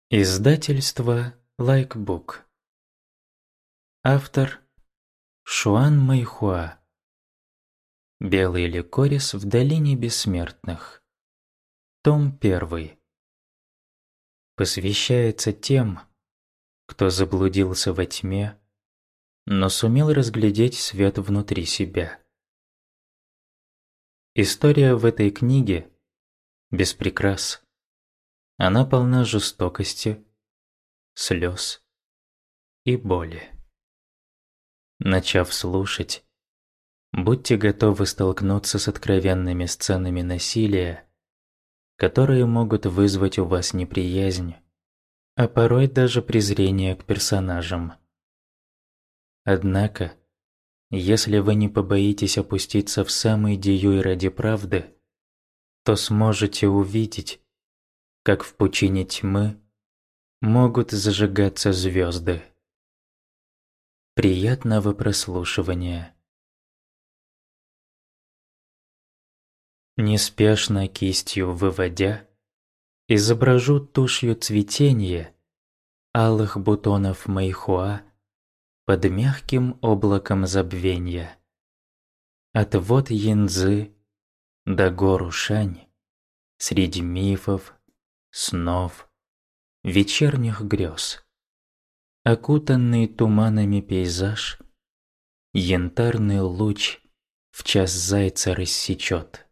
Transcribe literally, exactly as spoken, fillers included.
Издательство Лайкбук. Автор Шуан Мэйхуа. Белый ликорис в долине бессмертных. Том первый. Посвящается тем, кто заблудился во тьме, но сумел разглядеть свет внутри себя. История в этой книге без прикрас. Она полна жестокости, слез и боли. Начав слушать, будьте готовы столкнуться с откровенными сценами насилия, которые могут вызвать у вас неприязнь, а порой даже презрение к персонажам. Однако, если вы не побоитесь опуститься в самый дьюй ради правды, то сможете увидеть, как в пучине тьмы могут зажигаться звезды. Приятного прослушивания. Неспешно кистью выводя, изображу тушью цветение алых бутонов мэйхуа под мягким облаком забвенья. От вод Янцзы до гор Ушань, среди мифов, снов, вечерних грез. Окутанный туманами пейзаж, янтарный луч в час зайца рассечет.